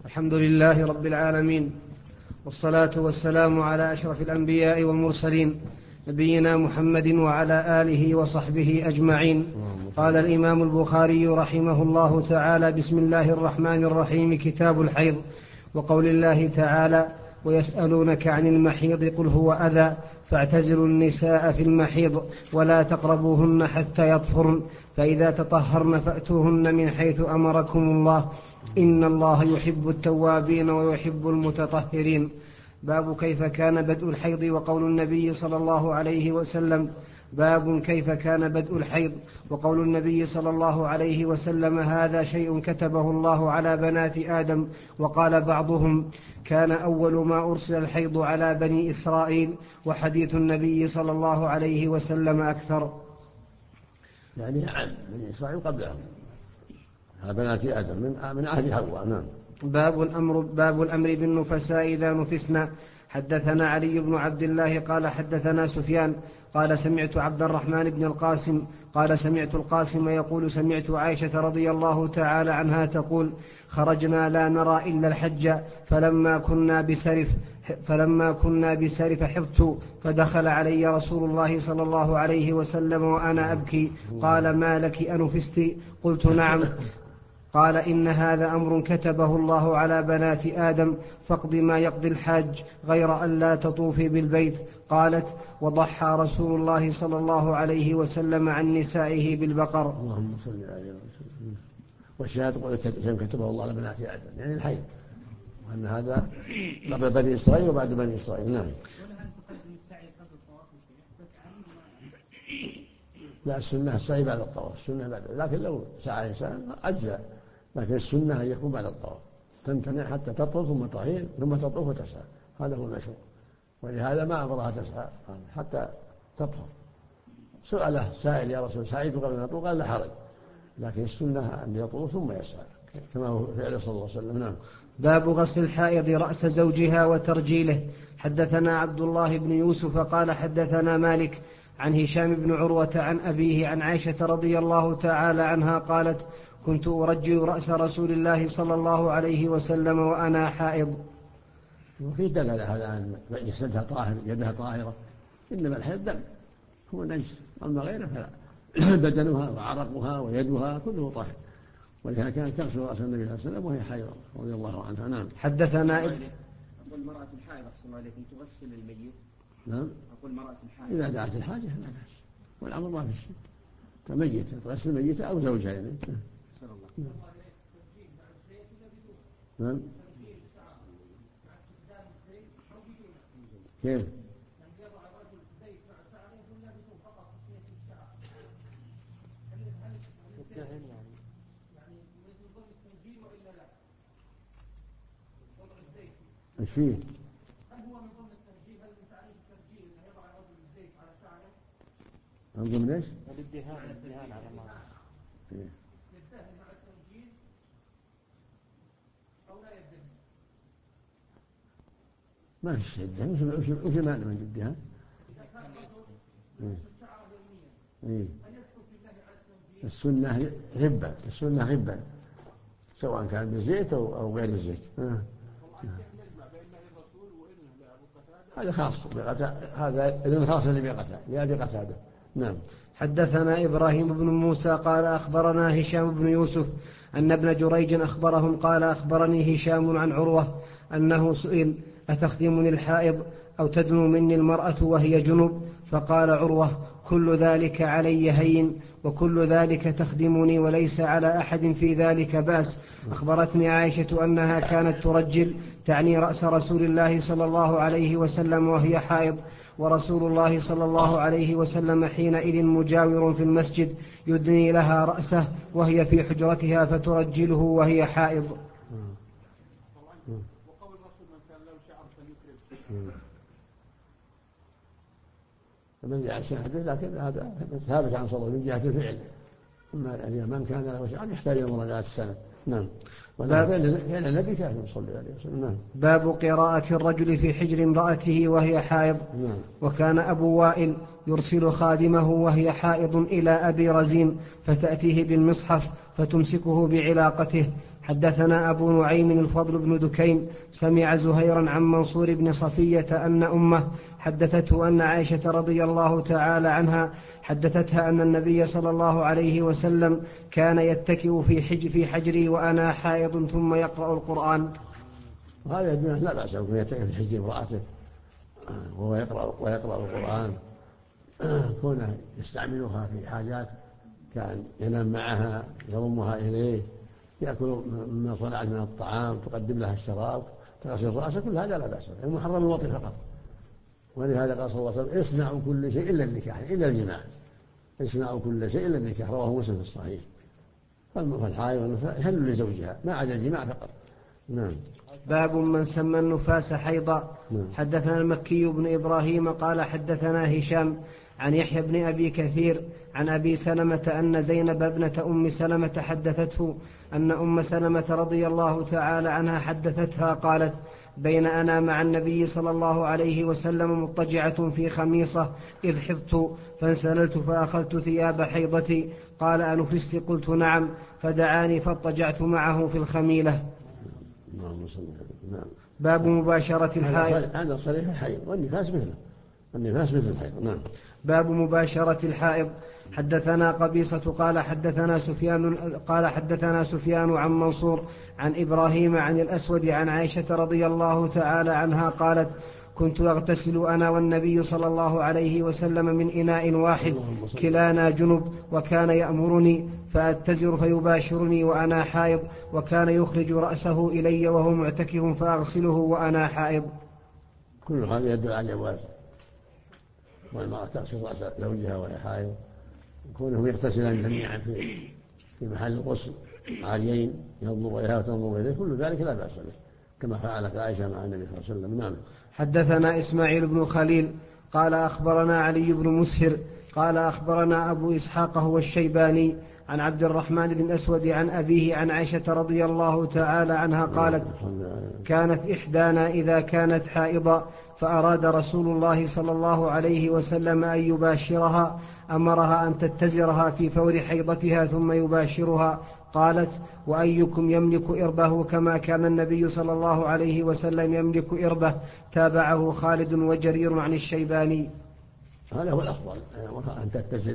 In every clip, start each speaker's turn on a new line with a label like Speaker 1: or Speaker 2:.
Speaker 1: الحمد لله رب العالمين، والصلاة والسلام على أشرف الأنبياء والمرسلين نبينا محمد وعلى آله وصحبه أجمعين. قال الإمام البخاري رحمه الله تعالى: بسم الله الرحمن الرحيم. كتاب الحيض. وقول الله تعالى: ويسألونك عن المحيض قل هو أذى فاعتزلوا النساء في المحيض ولا تقربوهن حتى يطهرن فإذا تطهرن فأتوهن من حيث أمركم الله إن الله يحب التوابين ويحب المتطهرين. باب كيف كان بدء الحيض. وقول النبي صلى الله عليه وسلم: باب كيف كان بدء الحيض. وقول النبي صلى الله عليه وسلم: هذا شيء كتبه الله على بنات آدم. وقال بعضهم: كان أول ما أرسل الحيض على بني إسرائيل. وحديث النبي صلى الله عليه وسلم أكثر.
Speaker 2: يعني عن بني إسرائيل قبلهم على بنات آدم من عهد حواء. نعم.
Speaker 1: باب الأمر بالنفساء إذا نفسنا. حدثنا علي بن عبد الله قال حدثنا سفيان قال سمعت عبد الرحمن بن القاسم قال سمعت القاسم يقول: سمعت عائشة رضي الله تعالى عنها تقول: خرجنا لا نرى إلا الحج فلما كنا بسرف حضت فدخل علي رسول الله صلى الله عليه وسلم وأنا أبكي. قال: ما لك أنفست؟ قلت: نعم. قال: إن هذا أمر كتبه الله على بنات آدم، فاقض ما يقضي الحاج غير أن لا تطوفي بالبيت. قالت: وضحى رسول الله صلى الله عليه وسلم عن نسائه بالبقر.
Speaker 2: اللهم صل عليه وسلم. والشهادة قول كتبه الله على بنات آدم يعني الحيض، وأن هذا قبل بني إسرائيل وبعد بني إسرائيل. نعم. لا، السنة السعي بعد الطواف، السنة بعد، لكن لو سعى إنسان أجزاء، لكن السنة أن يكون بعد الطواف، تمتنع حتى تطوف ثم تطهر ثم تطوف وتسعى، هذا هو المشروع. ولهذا ما أمرها تسعى حتى تطهر. سأله سائل: يا رسول سعيت قبل أن أطوف؟ قال: لا حرج، لكن السنة أن يطوف ثم يسعى كما هو فعل صلى الله عليه وسلم. نعم.
Speaker 1: باب غسل الحائض رأس زوجها وترجيله. حدثنا عبد الله بن يوسف قال حدثنا مالك عن هشام بن عروة عن أبيه عن عائشة رضي الله تعالى عنها قالت: كنت أرجل رأس رسول الله صلى الله عليه وسلم وأنا حائض.
Speaker 2: وفي دلالة هذا أن جسدها طاهر، يدها طاهرة، إنما الحيض دم هو نجس، أما غيره فلا. بدنها وعرقها ويدها كله طاهر، ولهذا كانت تغسل رأس النبي صلى الله عليه وسلم وهي حائضة رضي الله عنها. نعم.
Speaker 1: حدثنا
Speaker 3: أقول مرأة الحائض أحسن عليكم تغسل الميت.
Speaker 2: نعم.
Speaker 3: أقول مرأة الحائض
Speaker 2: إذا دعت الحاجة لا بأس، والأمر ما في شيء، كميت تغسل الميت أو زوجها يعني. نعم. كيف؟ ايش فيه؟
Speaker 4: هل هو من ضمن الترجيل؟ هل من تعريف الترجيل انه يضع الرجل الزيت على شعره؟
Speaker 2: من ضمن ايش؟
Speaker 4: الدهان على المرأة. يدهن مع الترجيل او لا يدهن؟
Speaker 2: ما في شيء الدهان، وش معنى من الدهان؟
Speaker 4: اذا كان الرجل يغسل شعره يوميا هل يدخل في الله على الترجيل؟
Speaker 2: السنة غبا سواء كان بالزيت او غير الزيت. هذا خاص هذا إذن خاص لأبي قتادة. نعم.
Speaker 1: حدثنا إبراهيم بن موسى قال أخبرنا هشام بن يوسف أن ابن جريج أخبرهم قال أخبرني هشام عن عروة أنه سئل: أتخدمني الحائض أو تدنو مني المرأة وهي جنب؟ فقال عروة: كل ذلك علي هين، وكل ذلك تخدمني وليس على أحد في ذلك بأس. أخبرتني عائشة أنها كانت ترجل، تعني رأس رسول الله صلى الله عليه وسلم وهي حائض، ورسول الله صلى الله عليه وسلم حينئذ مجاور في المسجد يدني لها رأسه وهي في حجرتها فترجله وهي حائض.
Speaker 4: وقول الرسول: من كان له شعر فليكرم.
Speaker 2: فمن جاء الشهادة، لكن هذا ثابت عن صلى الله من جهة الفعل، أما من كان له شعر يحتاج إلى مراجعة السنة. نعم. فعل النبي كافٍ صلى الله عليه وسلم. نعم.
Speaker 1: باب قراءة الرجل في حجر امرأته وهي حائض.
Speaker 2: نعم.
Speaker 1: وكان أبو وائل يرسل خادمه وهي حائض إلى أبي رزين فتأتيه بالمصحف فتمسكه بعلاقته. حدثنا أبو نعيم الفضل بن دكين سمع زهيرا عن منصور بن صفية أن أمه حدثته أن عائشة رضي الله تعالى عنها حدثتها أن النبي صلى الله عليه وسلم كان يتكئ في حجري وأنا حائض ثم يقرأ القرآن.
Speaker 2: وهذا يدل لا بأس أن يتكئ في حجر امرأته وهو يقرأ القرآن، كونه يستعملها في حاجات، كان ينام معها يضمها إليه، يأكل مما صنعت من الطعام، تقدم لها الشراب، تغسل رأسه، كل هذا لا بأس به. المحرم الوطي فقط. ولهذا قال صلى الله عليه وسلم: اصنعوا كل شيء إلا النكاح، إلا الجماع. اصنعوا كل شيء إلا النكاح، رواه مسلم في الصحيح. فالحائض والنفاس يحل لزوجها ما عدا الجماع فقط. نعم.
Speaker 1: باب من سمى النفاس حيضا. حدثنا المكي بن إبراهيم قال حدثنا هشام عن يحيى بن أبي كثير عن أبي سلمة أن زينب ابنة أم سلمة حدثته أن أم سلمة رضي الله تعالى عنها حدثتها قالت: بين أنا مع النبي صلى الله عليه وسلم مضطجعة في خميصة إذ حضت فانسللت فأخذت ثياب حيضتي، قال: أنفست؟ قلت: نعم، فدعاني فاضطجعت معه في الخميلة.
Speaker 2: نعم.
Speaker 1: باب مباشرة الحائض.
Speaker 2: هذا صريح الحيض، والنفاس مثله، النفاس مثل الحيض. نعم.
Speaker 1: باب مباشرة الحائض. حدثنا قبيصة قال حدثنا سفيان عن منصور عن إبراهيم عن الأسود عن عائشة رضي الله تعالى عنها قالت: كنت أغتسل أنا والنبي صلى الله عليه وسلم من إناء واحد كلانا جنب، وكان يأمرني فأتزر فيباشرني وأنا حائض، وكان يخرج رأسه إلي وهو معتكف فأغسله وأنا حائض.
Speaker 2: كل هذا يدل على جواز والمرأة تغسل رأس زوجها وهي حائض، كونهم يغتسلان جميعا في محل الغسل عاليين، ينظر إليها وتنظر إليه، كل ذلك لا بأس به، كما فعلت عائشة مع النبي صلى الله عليه وسلم. نعم.
Speaker 1: حدثنا إسماعيل بن خليل قال أخبرنا علي بن مسهر قال أخبرنا أبو إسحاق هو الشيباني عن عبد الرحمن بن أسود عن أبيه عن عائشة رضي الله تعالى عنها قالت: كانت إحدانا إذا كانت حائضا فأراد رسول الله صلى الله عليه وسلم أن يباشرها أمرها أن تتزرها في فور حيضتها ثم يباشرها. قالت: وأيكم يملك إربه كما كان النبي صلى الله عليه وسلم يملك إربه؟ تابعه خالد وجرير عن الشيباني.
Speaker 2: هذا هو الأفضل، أن تتزر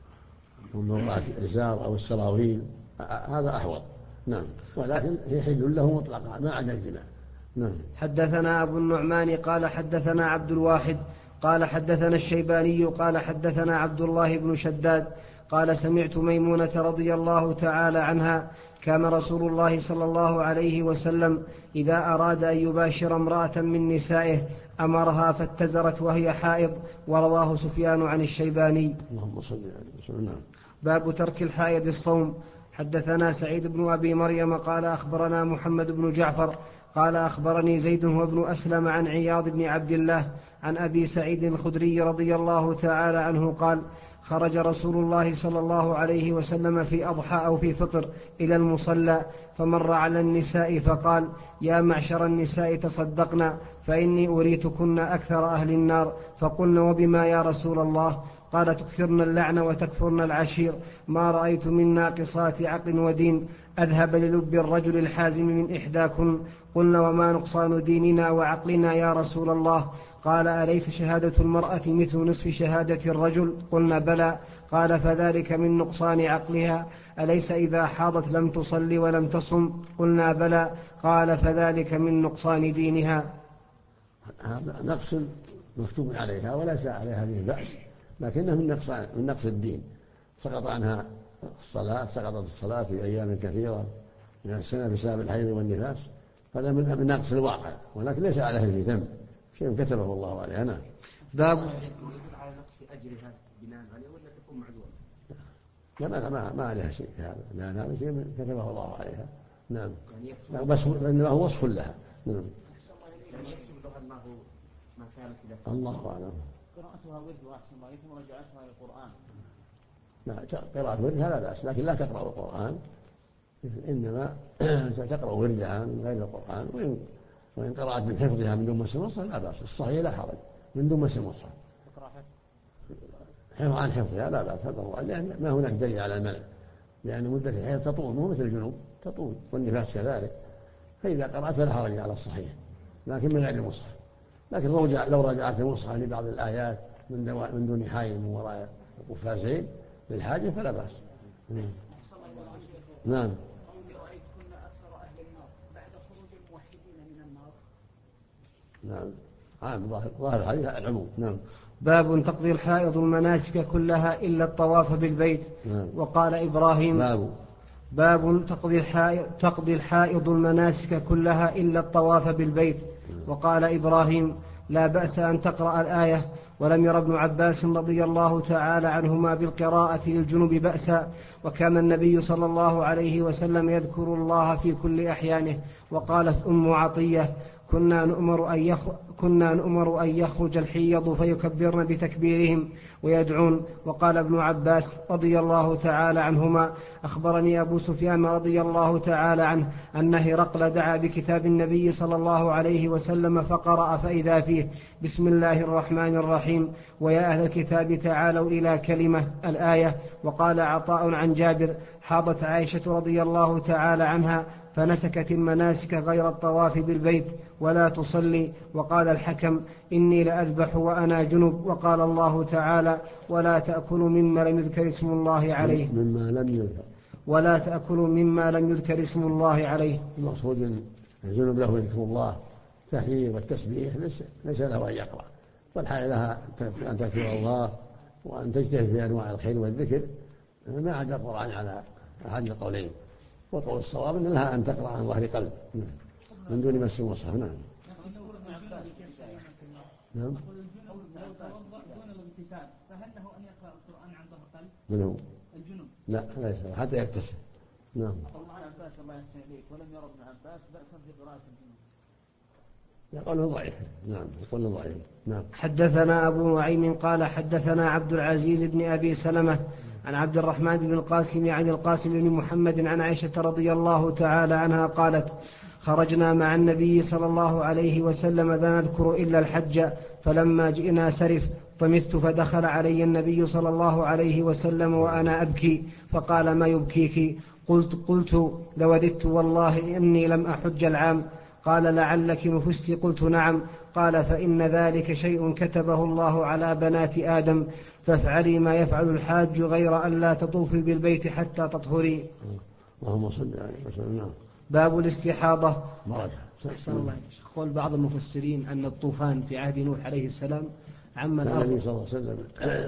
Speaker 2: من وراء الإزار أو السراويل، هذا أحوط. نعم. ولكن يحل له مطلقا ما عدا الجماع. نعم.
Speaker 1: حدثنا أبو النعمان قال حدثنا عبد الواحد قال حدثنا الشيباني قال حدثنا عبد الله بن شداد قال: سمعت ميمونة رضي الله تعالى عنها: كان رسول الله صلى الله عليه وسلم إذا أراد أن يباشر امرأة من نسائه أمرها فاتزرت وهي حائض. ورواه سفيان عن الشيباني.
Speaker 2: اللهم صل على وسلم.
Speaker 1: باب ترك الحائض الصوم. حدثنا سعيد بن أبي مريم قال أخبرنا محمد بن جعفر قال أخبرني زيد هو ابن أسلم عن عياض بن عبد الله عن أبي سعيد الخدري رضي الله تعالى عنه قال: خرج رسول الله صلى الله عليه وسلم في أضحى أو في فطر إلى المصلى، فمر على النساء فقال: يا معشر النساء تصدقنا فإني أريتكن أكثر أهل النار. فقلن: وبما يا رسول الله؟ قال: تكثرن اللعن وتكفرن العشير، ما رأيت من ناقصات عقل ودين أذهب للب الرجل الحازم من إحداكن. قلنا: وما نقصان ديننا وعقلنا يا رسول الله؟ قال: أليس شهادة المرأة مثل نصف شهادة الرجل؟ قلنا: بلى. قال: فذلك من نقصان عقلها. أليس إذا حاضت لم تصل ولم تصم؟ قلنا: بلى. قال: فذلك من نقصان دينها.
Speaker 2: هذا نقص مكتوب عليها وليس عليها به بأس، لكنه من نقص الدين. سقط عنها الصلاة، سقطت الصلاة في أيام كثيرة من السنة بسبب الحيض والنفاس، هذا من نقص الواقع، ولكن ليس عليه في ذنب، شيء كتبه الله عليه. أنا
Speaker 1: باب
Speaker 3: يدل على نقص أجرها بناء عليه ولا تكون معذورة؟
Speaker 2: لا، ما عليها شيء في هذا، لأن هذا شيء كتبه الله عليها. نعم. بس إنما هو وصف لها. نعم.
Speaker 3: يعني يكتب له أنه ما كانت له.
Speaker 2: الله أعلم.
Speaker 4: قراءتها ورد وأحسن الله ثم رجعتها إلى القرآن.
Speaker 2: لا، قراءة وردها لا بأس، لكن لا تقرأ القرآن إنما تقرأ وردها من غير القرآن، وإن قرأت من حفظها من دون مس المصحف لا بأس، الصحيح لا حرج من دون مس المصحف، عن حفظها لا بأس، لأن ما هناك دليل على المنع، لأن مدة الحيض تطول مو مثل الجنوب تطول، والنفاس كذلك، فإذا قرأت فلا حرج على الصحيح لكن من غير المصحف. لكن لو راجعت المصحف لبعض الآيات من دون حائل من وراء القفازين للحاجة فلا بأس. نعم. نعم عام ظاهر الحديث العموم. نعم.
Speaker 1: باب تقضي الحائض المناسك كلها إلا الطواف بالبيت.
Speaker 2: نعم.
Speaker 1: وقال إبراهيم باب تقضي الحائض المناسك كلها إلا الطواف بالبيت. وقال إبراهيم لا بأس أن تقرأ الآية، ولم ير ابن عباس رضي الله تعالى عنهما بالقراءة للجنب بأسا، وكان النبي صلى الله عليه وسلم يذكر الله في كل أحيانه. وقالت أم عطية كنا نؤمر أن يخرج الحيض فيكبرن بتكبيرهم ويدعون. وقال ابن عباس رضي الله تعالى عنهما أخبرني أبو سفيان رضي الله تعالى عنه أن هرقل دعا بكتاب النبي صلى الله عليه وسلم فقرأ فإذا فيه بسم الله الرحمن الرحيم ويا أهل الكتاب تعالوا إلى كلمة الآية. وقال عطاء عن جابر حاضت عائشة رضي الله تعالى عنها فنسكت المناسك غير الطواف بالبيت ولا تصلي. وقال الحكم إني لأذبح وأنا جنب. وقال الله تعالى ولا تأكلوا مما لم يذكر اسم الله عليه ولا تأكلوا مما لم يذكر اسم الله عليه.
Speaker 2: المقصود الجنب له ذكر الله التحليل والتسبيح ليس له أن يقرأ، والحال لها أن تذكر الله وأن تجتهد في أنواع الخير والذكر، ما عدا القرآن على أحد القولين، وقول الصواب أن لها أن تقرأ عن ظهر قلب من دون مس المصحف. نعم. نعم.
Speaker 4: فهل له أن يقرأ القرآن عن ظهر قلب؟
Speaker 2: من هو؟
Speaker 4: الجنوب.
Speaker 2: لا ليس حتى يغتسل. نعم.
Speaker 4: الله عباس الله يحسن إليك ولم يرى ابن عباس بأسا في قراءة الجنوب.
Speaker 2: يقول ضعيف. نعم يقول ضعيف. نعم.
Speaker 1: حدثنا أبو نعيم قال حدثنا عبد العزيز بن أبي سلمة عن عبد الرحمن بن القاسم عن القاسم بن محمد عن عائشة رضي الله تعالى عنها قالت خرجنا مع النبي صلى الله عليه وسلم لا نذكر إلا الحج، فلما جئنا سرف طمثت فدخل علي النبي صلى الله عليه وسلم وأنا أبكي فقال ما يبكيك؟ قلت لوددت والله إني لم أحج العام. قال لعلك نفست؟ قلت نعم. قال فإن ذلك شيء كتبه الله على بنات آدم، فافعلي ما يفعل الحاج غير أن لا تطوفي بالبيت حتى تطهري.
Speaker 2: اللهم صل عليه وسلم.
Speaker 1: باب الاستحاضة.
Speaker 2: أحسن
Speaker 1: الله. قول بعض المفسرين أن الطوفان في عهد نوح عليه السلام عم الأرض.
Speaker 2: النبي صلى الله عليه وسلم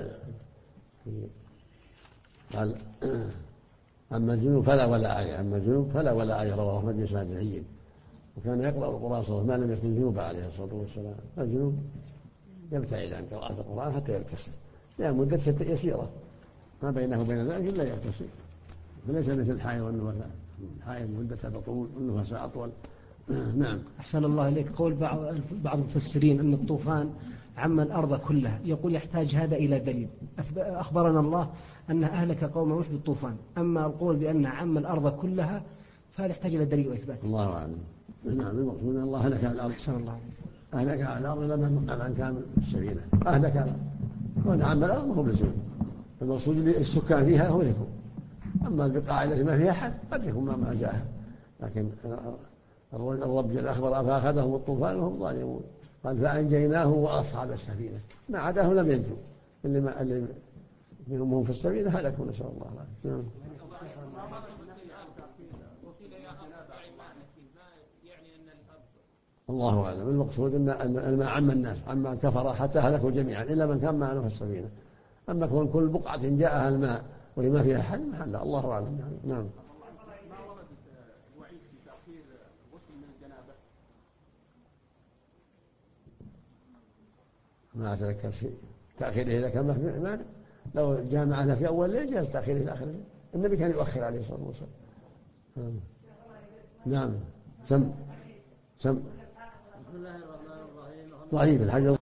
Speaker 2: قال أما الجنوب فلا ولا آية، رواه أحمد بإسناد جيد. وكان يقرأ القرآن صلى الله عليه وسلم ما لم يكن جنوبا عليه الصلاة والسلام. الجنوب يبتعد عن قراءة القرآن حتى يغتسل، لأن مدة يسيرة ما بينه وبين ذلك إلا يغتسل، فليس مثل الحائض والنفاس، الحائض مدتها تطول والنفاس أطول. نعم.
Speaker 1: أحسن الله إليك. قول بعض المفسرين أن الطوفان عم الأرض كلها، يقول يحتاج هذا إلى دليل. أخبرنا الله أن أهلك قوم نوح بالطوفان، أما القول بأن عم الأرض كلها فهذا يحتاج إلى دليل وإثبات.
Speaker 2: الله أعلم. نعم. المقصود أن الله أهلك على الأرض.
Speaker 1: أحسن الله.
Speaker 2: أهلك على الأرض لمن كان السفينة أهلك على الأرض، عم الأرض هو بالزمن، المقصود السكان فيها هو يكون، أما البقاع التي ما فيها أحد قد يكون ما جاءها، لكن الرب جل أخبر فأخذهم الطوفان وهم ظالمون، قال فأنجيناه وأصحاب السفينة ما عداه لم ينجوا، اللي منهم في السفينة هلكوا، نسأل الله العافية. الله أعلم. المقصود أن الماء عم الناس، عم الكفر حتى هلكوا جميعا إلا من كان معه في السفينة، أما كون كل بقعة جاءها الماء وهي ما فيها حد محل، الله أعلم. نعم.
Speaker 4: ما ورد الوعيد في تأخير غسل من الجنابة؟
Speaker 2: ما أتذكر شيء. تأخيره إذا كان ما لو جامعنا في أول ليل جاز تأخيره إلى آخر الليل، النبي كان يؤخر عليه الصلاة والسلام. نعم. سم.
Speaker 3: بسم الله الرحمن الرحيم.
Speaker 2: ضعيف الحديث.